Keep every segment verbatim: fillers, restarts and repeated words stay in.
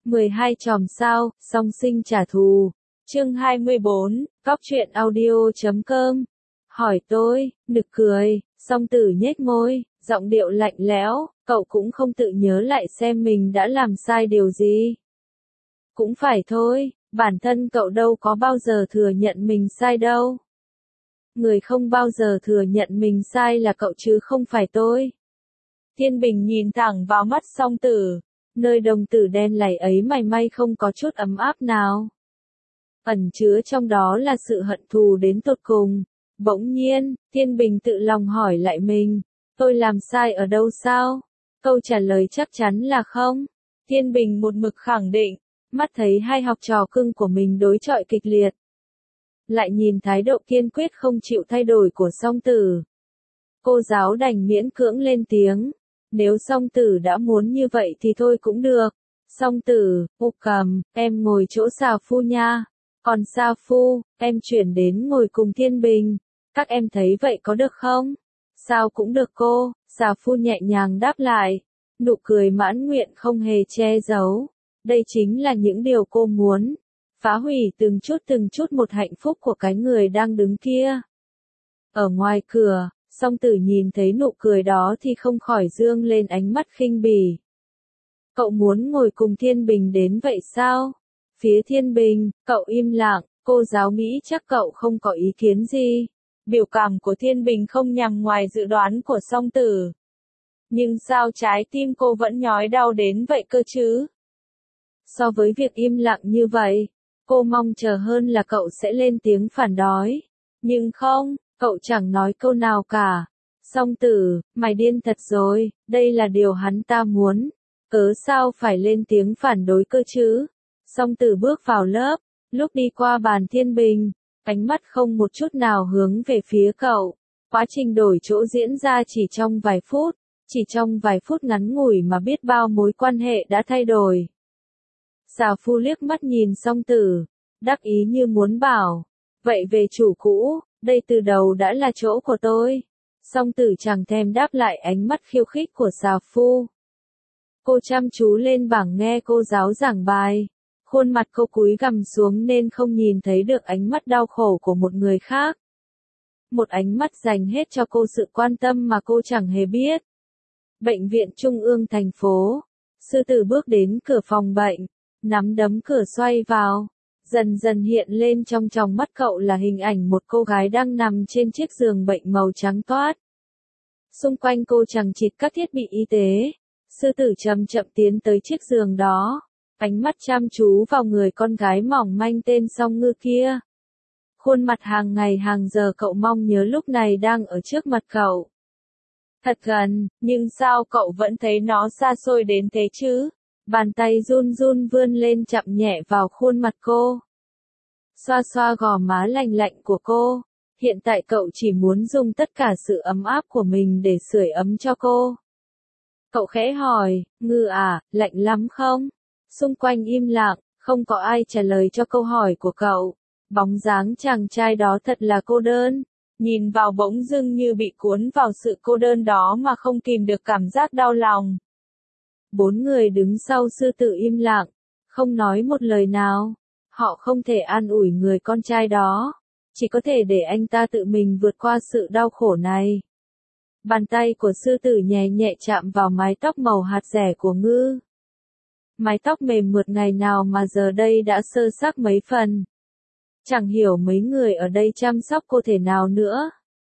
mười hai chòm sao, song sinh trả thù. Chương hai mươi bốn, Cóc truyện audio chấm com. Hỏi tôi, nực cười, song tử nhếch môi, giọng điệu lạnh lẽo, cậu cũng không tự nhớ lại xem mình đã làm sai điều gì. Cũng phải thôi, bản thân cậu đâu có bao giờ thừa nhận mình sai đâu. Người không bao giờ thừa nhận mình sai là cậu chứ không phải tôi. Thiên Bình nhìn thẳng vào mắt song tử, nơi đồng tử đen lầy ấy mảy may không có chút ấm áp nào. Ẩn chứa trong đó là sự hận thù đến tột cùng. Bỗng nhiên, Thiên Bình tự lòng hỏi lại mình, tôi làm sai ở đâu sao? Câu trả lời chắc chắn là không. Thiên Bình một mực khẳng định, mắt thấy hai học trò cưng của mình đối chọi kịch liệt. Lại nhìn thái độ kiên quyết không chịu thay đổi của song tử. Cô giáo đành miễn cưỡng lên tiếng, nếu song tử đã muốn như vậy thì thôi cũng được. Song tử, ô cầm, em ngồi chỗ Xà Phu nha. Còn Sa Phu, em chuyển đến ngồi cùng Thiên Bình. Các em thấy vậy có được không? Sao cũng được cô, Sa Phu nhẹ nhàng đáp lại. Nụ cười mãn nguyện không hề che giấu. Đây chính là những điều cô muốn. Phá hủy từng chút từng chút một hạnh phúc của cái người đang đứng kia. Ở ngoài cửa, song tử nhìn thấy nụ cười đó thì không khỏi dương lên ánh mắt khinh bỉ. Cậu muốn ngồi cùng Thiên Bình đến vậy sao? Phía Thiên Bình, cậu im lặng, cô giáo nghĩ chắc cậu không có ý kiến gì. Biểu cảm của Thiên Bình không nhằm ngoài dự đoán của song tử. Nhưng sao trái tim cô vẫn nhói đau đến vậy cơ chứ? So với việc im lặng như vậy, cô mong chờ hơn là cậu sẽ lên tiếng phản đối. Nhưng không, cậu chẳng nói câu nào cả. Song tử, mày điên thật rồi, đây là điều hắn ta muốn. Cớ sao phải lên tiếng phản đối cơ chứ? Song tử bước vào lớp, lúc đi qua bàn Thiên Bình, ánh mắt không một chút nào hướng về phía cậu. Quá trình đổi chỗ diễn ra chỉ trong vài phút, chỉ trong vài phút ngắn ngủi mà biết bao mối quan hệ đã thay đổi. Xà Phu liếc mắt nhìn song tử, đắc ý như muốn bảo, vậy về chủ cũ, đây từ đầu đã là chỗ của tôi. Song tử chẳng thèm đáp lại ánh mắt khiêu khích của Xà Phu. Cô chăm chú lên bảng nghe cô giáo giảng bài. Khuôn mặt cô cúi gằm xuống nên không nhìn thấy được ánh mắt đau khổ của một người khác. Một ánh mắt dành hết cho cô sự quan tâm mà cô chẳng hề biết. Bệnh viện Trung ương thành phố. Sư tử bước đến cửa phòng bệnh, nắm đấm cửa xoay vào. Dần dần hiện lên trong tròng mắt cậu là hình ảnh một cô gái đang nằm trên chiếc giường bệnh màu trắng toát. Xung quanh cô chằng chịt các thiết bị y tế. Sư tử chậm chậm tiến tới chiếc giường đó. Ánh mắt chăm chú vào người con gái mỏng manh tên Song Ngư kia. Khuôn mặt hàng ngày hàng giờ cậu mong nhớ lúc này đang ở trước mặt cậu. Thật gần, nhưng sao cậu vẫn thấy nó xa xôi đến thế chứ? Bàn tay run run vươn lên chạm nhẹ vào khuôn mặt cô. Xoa xoa gò má lành lạnh của cô. Hiện tại cậu chỉ muốn dùng tất cả sự ấm áp của mình để sưởi ấm cho cô. Cậu khẽ hỏi, Ngư à, lạnh lắm không? Xung quanh im lặng, không có ai trả lời cho câu hỏi của cậu. Bóng dáng chàng trai đó thật là cô đơn. Nhìn vào bỗng dưng như bị cuốn vào sự cô đơn đó mà không kìm được cảm giác đau lòng. Bốn người đứng sau sư tử im lặng, không nói một lời nào. Họ không thể an ủi người con trai đó. Chỉ có thể để anh ta tự mình vượt qua sự đau khổ này. Bàn tay của sư tử nhẹ nhẹ chạm vào mái tóc màu hạt rẻ của Ngư. Mái tóc mềm mượt ngày nào mà giờ đây đã sơ xác mấy phần. Chẳng hiểu mấy người ở đây chăm sóc cô thể nào nữa.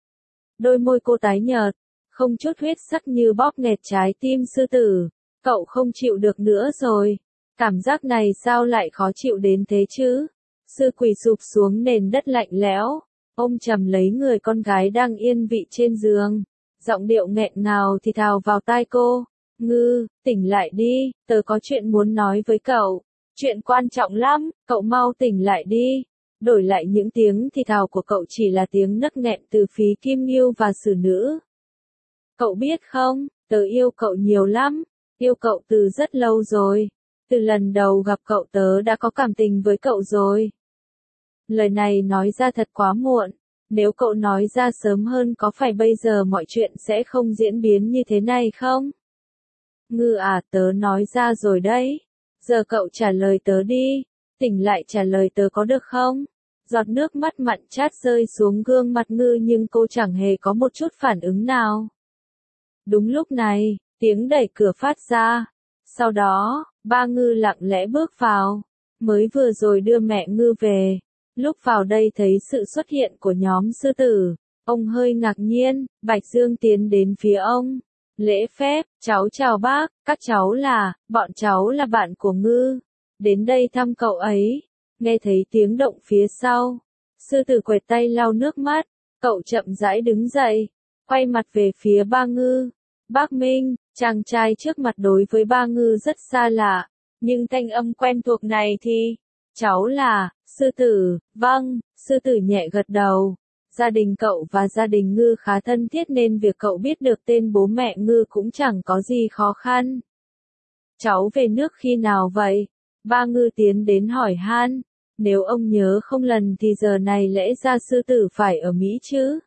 Đôi môi cô tái nhợt, không chút huyết sắc như bóp nghẹt trái tim sư tử. Cậu không chịu được nữa rồi. Cảm giác này sao lại khó chịu đến thế chứ? Sư quỳ sụp xuống nền đất lạnh lẽo, ôm chầm lấy người con gái đang yên vị trên giường. Giọng điệu nghẹn ngào thì thào vào tai cô. Ngư, tỉnh lại đi, tớ có chuyện muốn nói với cậu. Chuyện quan trọng lắm, cậu mau tỉnh lại đi. Đổi lại những tiếng thì thào của cậu chỉ là tiếng nấc nghẹn từ phía Kim Ngưu và xử nữ. Cậu biết không, tớ yêu cậu nhiều lắm, yêu cậu từ rất lâu rồi. Từ lần đầu gặp cậu tớ đã có cảm tình với cậu rồi. Lời này nói ra thật quá muộn. Nếu cậu nói ra sớm hơn có phải bây giờ mọi chuyện sẽ không diễn biến như thế này không? Ngư à, tớ nói ra rồi đấy. Giờ cậu trả lời tớ đi, tỉnh lại trả lời tớ có được không? Giọt nước mắt mặn chát rơi xuống gương mặt Ngư nhưng cô chẳng hề có một chút phản ứng nào. Đúng lúc này, tiếng đẩy cửa phát ra. Sau đó, ba Ngư lặng lẽ bước vào. Mới vừa rồi đưa mẹ Ngư về. Lúc vào đây thấy sự xuất hiện của nhóm sư tử. Ông hơi ngạc nhiên, Bạch Dương tiến đến phía ông. Lễ phép, cháu chào bác, các cháu là, bọn cháu là bạn của Ngư. Đến đây thăm cậu ấy. Nghe thấy tiếng động phía sau. Sư tử quệt tay lau nước mắt. Cậu chậm rãi đứng dậy. Quay mặt về phía ba Ngư. Bác Minh, chàng trai trước mặt đối với ba Ngư rất xa lạ. Nhưng thanh âm quen thuộc này thì, cháu là, sư tử, vâng, sư tử nhẹ gật đầu. Gia đình cậu và gia đình Ngư khá thân thiết nên việc cậu biết được tên bố mẹ Ngư cũng chẳng có gì khó khăn. Cháu về nước khi nào vậy? Ba Ngư tiến đến hỏi han. Nếu ông nhớ không lầm thì giờ này lẽ ra sư tử phải ở Mỹ chứ?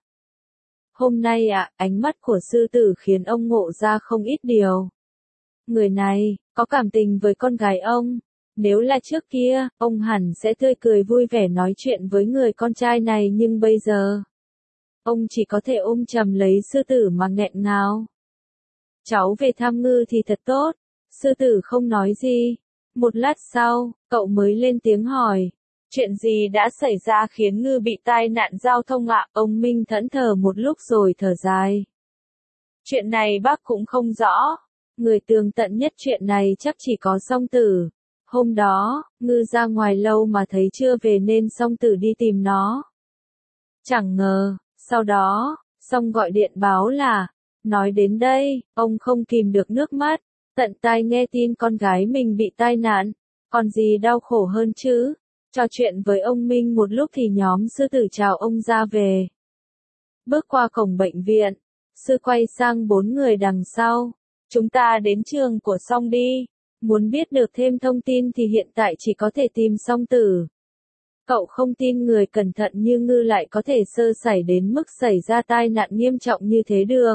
Hôm nay ạ, à, ánh mắt của sư tử khiến ông ngộ ra không ít điều. Người này, có cảm tình với con gái ông. Nếu là trước kia, ông hẳn sẽ tươi cười vui vẻ nói chuyện với người con trai này nhưng bây giờ, ông chỉ có thể ôm chầm lấy sư tử mà nghẹn ngào. Cháu về thăm Ngư thì thật tốt. Sư tử không nói gì. Một lát sau, cậu mới lên tiếng hỏi. Chuyện gì đã xảy ra khiến Ngư bị tai nạn giao thông ạ? Ông Minh thẫn thờ một lúc rồi thở dài. Chuyện này bác cũng không rõ. Người tường tận nhất chuyện này chắc chỉ có Song Tử. Hôm đó, Ngư ra ngoài lâu mà thấy chưa về nên Song Tử đi tìm nó. Chẳng ngờ, sau đó, Song gọi điện báo là, nói đến đây, ông không kìm được nước mắt, tận tai nghe tin con gái mình bị tai nạn, còn gì đau khổ hơn chứ. Trò chuyện với ông Minh một lúc thì nhóm sư tử chào ông ra về. Bước qua cổng bệnh viện, sư quay sang bốn người đằng sau. Chúng ta đến trường của Song đi. Muốn biết được thêm thông tin thì hiện tại chỉ có thể tìm Song Tử. Cậu không tin người cẩn thận như Ngư lại có thể sơ sẩy đến mức xảy ra tai nạn nghiêm trọng như thế được.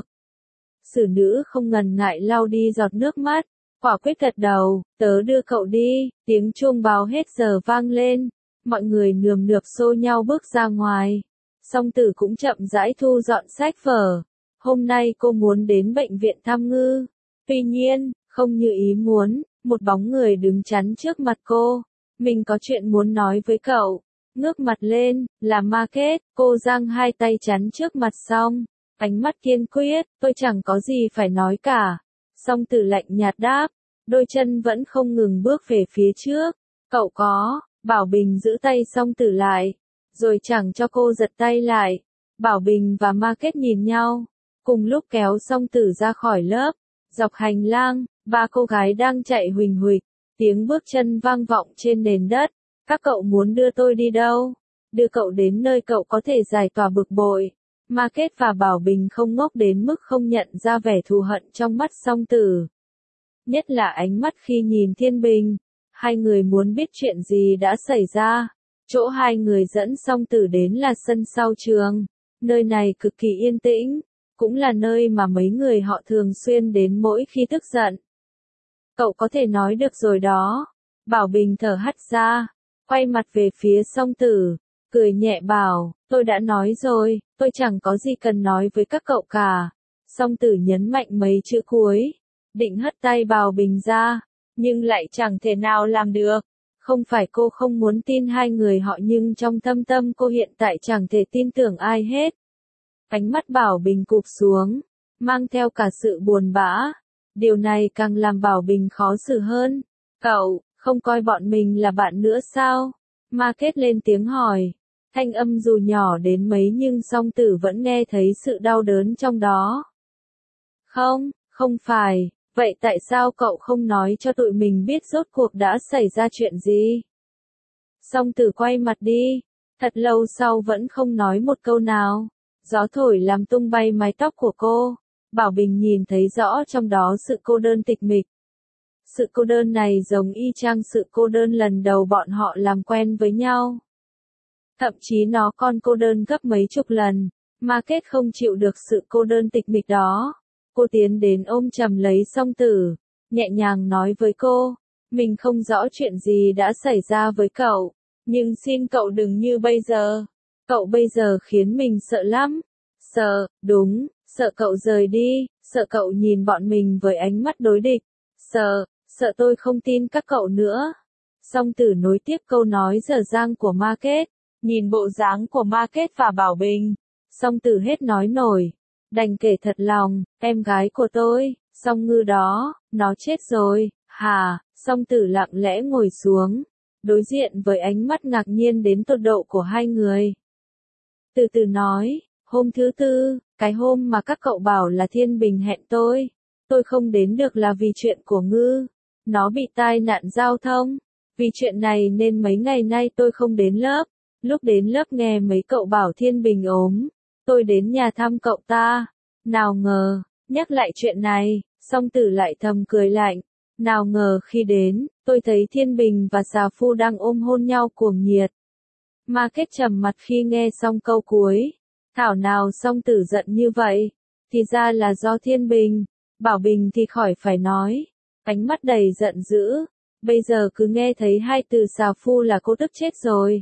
Xử nữ không ngần ngại lau đi giọt nước mắt. Quả quyết gật đầu, tớ đưa cậu đi. Tiếng chuông báo hết giờ vang lên. Mọi người nườm nượp xô nhau bước ra ngoài. Song Tử cũng chậm rãi thu dọn sách vở. Hôm nay cô muốn đến bệnh viện thăm Ngư. Tuy nhiên, không như ý muốn, một bóng người đứng chắn trước mặt cô. Mình có chuyện muốn nói với cậu. Ngước mặt lên, là Market. Cô giang hai tay chắn trước mặt Song. Ánh mắt kiên quyết, tôi chẳng có gì phải nói cả. Song Tử lạnh nhạt đáp. Đôi chân vẫn không ngừng bước về phía trước. Cậu có, Bảo Bình giữ tay Song Tử lại. Rồi chẳng cho cô giật tay lại. Bảo Bình và Market nhìn nhau. Cùng lúc kéo Song Tử ra khỏi lớp. Dọc hành lang, ba cô gái đang chạy huỳnh huỳnh. Tiếng bước chân vang vọng trên nền đất. Các cậu muốn đưa tôi đi đâu? Đưa cậu đến nơi cậu có thể giải tỏa bực bội. Market và Bảo Bình không ngốc đến mức không nhận ra vẻ thù hận trong mắt Song Tử. Nhất là ánh mắt khi nhìn Thiên Bình. Hai người muốn biết chuyện gì đã xảy ra. Chỗ hai người dẫn Song Tử đến là sân sau trường. Nơi này cực kỳ yên tĩnh. Cũng là nơi mà mấy người họ thường xuyên đến mỗi khi tức giận. Cậu có thể nói được rồi đó. Bảo Bình thở hắt ra. Quay mặt về phía Song Tử. Cười nhẹ bảo, tôi đã nói rồi, tôi chẳng có gì cần nói với các cậu cả. Song Tử nhấn mạnh mấy chữ cuối. Định hất tay Bảo Bình ra. Nhưng lại chẳng thể nào làm được. Không phải cô không muốn tin hai người họ nhưng trong thâm tâm cô hiện tại chẳng thể tin tưởng ai hết. Ánh mắt Bảo Bình cụp xuống, mang theo cả sự buồn bã. Điều này càng làm Bảo Bình khó xử hơn. Cậu, không coi bọn mình là bạn nữa sao? Market lên tiếng hỏi. Thanh âm dù nhỏ đến mấy nhưng Song Tử vẫn nghe thấy sự đau đớn trong đó. Không, không phải. Vậy tại sao cậu không nói cho tụi mình biết rốt cuộc đã xảy ra chuyện gì? Song Tử quay mặt đi. Thật lâu sau vẫn không nói một câu nào. Gió thổi làm tung bay mái tóc của cô. Bảo Bình nhìn thấy rõ trong đó sự cô đơn tịch mịch. Sự cô đơn này giống y chang sự cô đơn lần đầu bọn họ làm quen với nhau. Thậm chí nó còn cô đơn gấp mấy chục lần. Market không chịu được sự cô đơn tịch mịch đó. Cô tiến đến ôm chầm lấy Song Tử. Nhẹ nhàng nói với cô. mình không rõ chuyện gì đã xảy ra với cậu, nhưng xin cậu đừng như bây giờ. Cậu bây giờ khiến mình sợ lắm. Sợ, đúng, sợ cậu rời đi, sợ cậu nhìn bọn mình với ánh mắt đối địch. Sợ, sợ tôi không tin các cậu nữa. Song Tử nối tiếp câu nói dở dang của Market, nhìn bộ dáng của Market và Bảo Bình. Song Tử hết nói nổi, đành kể thật lòng, em gái của tôi, Song Ngư đó, nó chết rồi, hả? Song Tử lặng lẽ ngồi xuống, đối diện với ánh mắt ngạc nhiên đến tột độ của hai người. Từ từ nói, hôm thứ tư, cái hôm mà các cậu bảo là Thiên Bình hẹn tôi, tôi không đến được là vì chuyện của Ngư, nó bị tai nạn giao thông. Vì chuyện này nên mấy ngày nay tôi không đến lớp, lúc đến lớp nghe mấy cậu bảo Thiên Bình ốm, tôi đến nhà thăm cậu ta. Nào ngờ, nhắc lại chuyện này, Song Tử lại thầm cười lạnh. Nào ngờ khi đến, tôi thấy Thiên Bình và Xà Phu đang ôm hôn nhau cuồng nhiệt. Market trầm mặt khi nghe xong câu cuối. Thảo nào Song Tử giận như vậy, thì ra là do Thiên Bình. Bảo Bình thì khỏi phải nói, ánh mắt đầy giận dữ. Bây giờ cứ nghe thấy hai từ Xà Phu là cô tức chết rồi.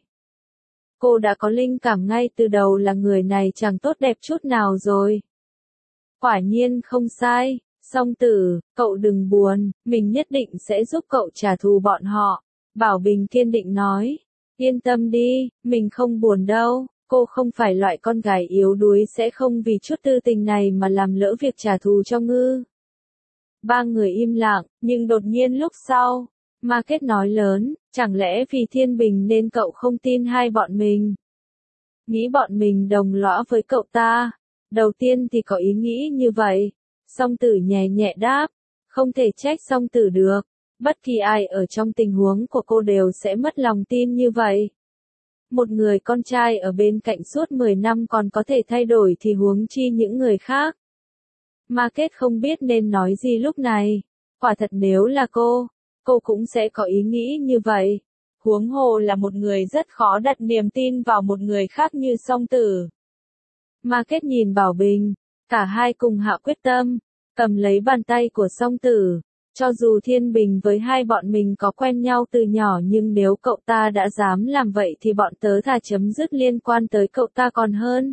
Cô đã có linh cảm ngay từ đầu là người này chẳng tốt đẹp chút nào rồi. Quả nhiên không sai, Song Tử, cậu đừng buồn, mình nhất định sẽ giúp cậu trả thù bọn họ. Bảo Bình kiên định nói, yên tâm đi, mình không buồn đâu, cô không phải loại con gái yếu đuối sẽ không vì chút tư tình này mà làm lỡ việc trả thù cho Ngư. Ba người im lặng, nhưng đột nhiên lúc sau, Market nói lớn, chẳng lẽ vì Thiên Bình nên cậu không tin hai bọn mình? Nghĩ bọn mình đồng lõa với cậu ta. Đầu tiên thì có ý nghĩ như vậy. Song Tử nhẹ nhẹ đáp, không thể trách Song Tử được. Bất kỳ ai ở trong tình huống của cô đều sẽ mất lòng tin như vậy. Một người con trai ở bên cạnh suốt mười năm còn có thể thay đổi thì huống chi những người khác. Market không biết nên nói gì lúc này. Quả thật nếu là cô, cô cũng sẽ có ý nghĩ như vậy. Huống hồ là một người rất khó đặt niềm tin vào một người khác như Song Tử. Market nhìn Bảo Bình, cả hai cùng hạ quyết tâm, cầm lấy bàn tay của Song Tử. Cho dù Thiên Bình với hai bọn mình có quen nhau từ nhỏ nhưng nếu cậu ta đã dám làm vậy thì bọn tớ thà chấm dứt liên quan tới cậu ta còn hơn.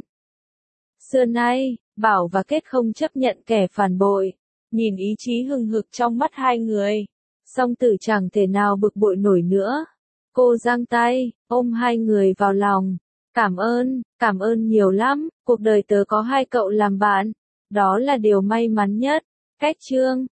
Xưa nay, Bảo và Kết không chấp nhận kẻ phản bội. Nhìn ý chí hừng hực trong mắt hai người, Song Tử chẳng thể nào bực bội nổi nữa. Cô giang tay, ôm hai người vào lòng. Cảm ơn, cảm ơn nhiều lắm, cuộc đời tớ có hai cậu làm bạn. Đó là điều may mắn nhất. Cách chương